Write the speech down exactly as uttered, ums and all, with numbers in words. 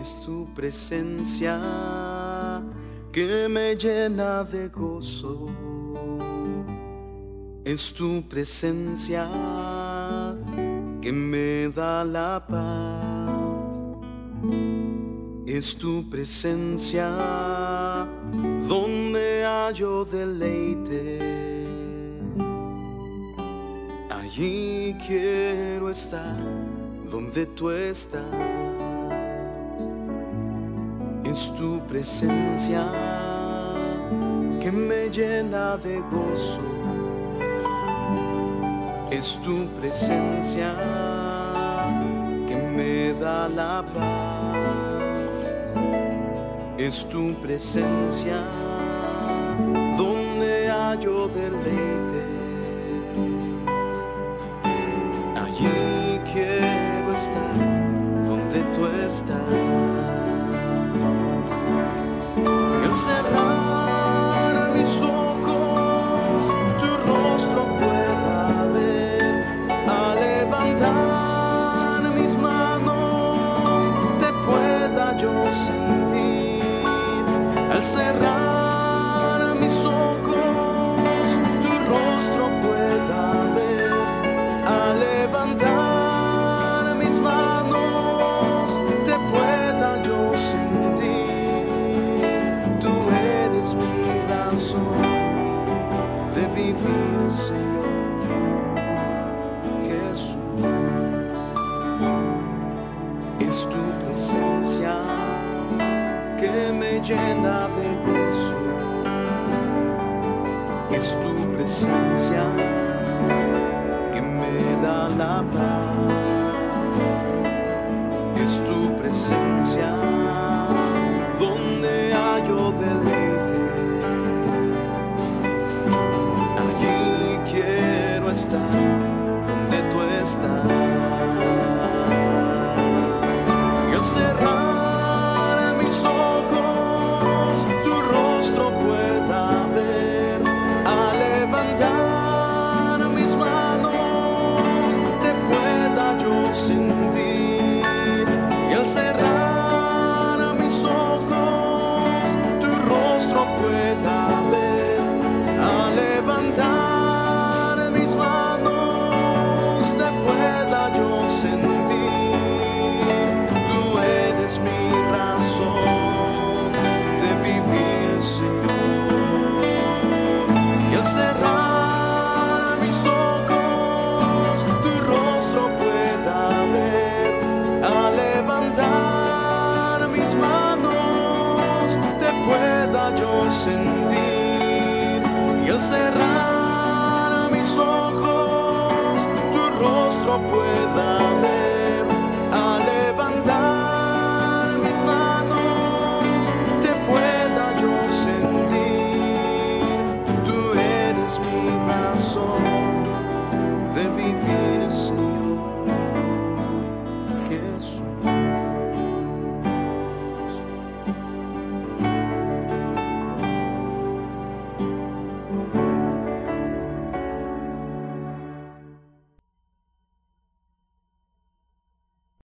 Es tu presencia que me llena de gozo. Es tu presencia que me da la paz. Es tu presencia donde hallo deleite. Allí quiero estar donde tú estás. Es tu presencia que me llena de gozo. Es tu presencia que me da la paz. Es tu presencia donde hallo deleite. Allí quiero estar donde tú estás. Y al cerrar mis ojos, tu rostro pueda ver. Al levantar mis manos, te pueda yo sentir. Al cerrar mis ojos, tu rostro pueda ver. Al levantar mis manos, te pueda yo sentir. Tú eres mi razón de vivir, Señor Jesús. Es tu presencia que me llena de gozo. Es tu presencia que me da la paz. Es tu presencia donde hallo deleite. Allí quiero estar donde tú estás. Y al cerrar mis ojos, tu rostro pueda ver. Al levantar mis manos, te pueda yo sentir. Y al cerrar mis ojos, tu rostro pueda ver. Al levantar mis manos, te pueda yo sentir. Tú eres mi razón de vivir, Señor. Y al cerrar mis ojos, tu rostro pueda ver. Al levantar mis manos, te pueda yo sentir. Y al cerrar mis ojos, tu rostro pueda ver.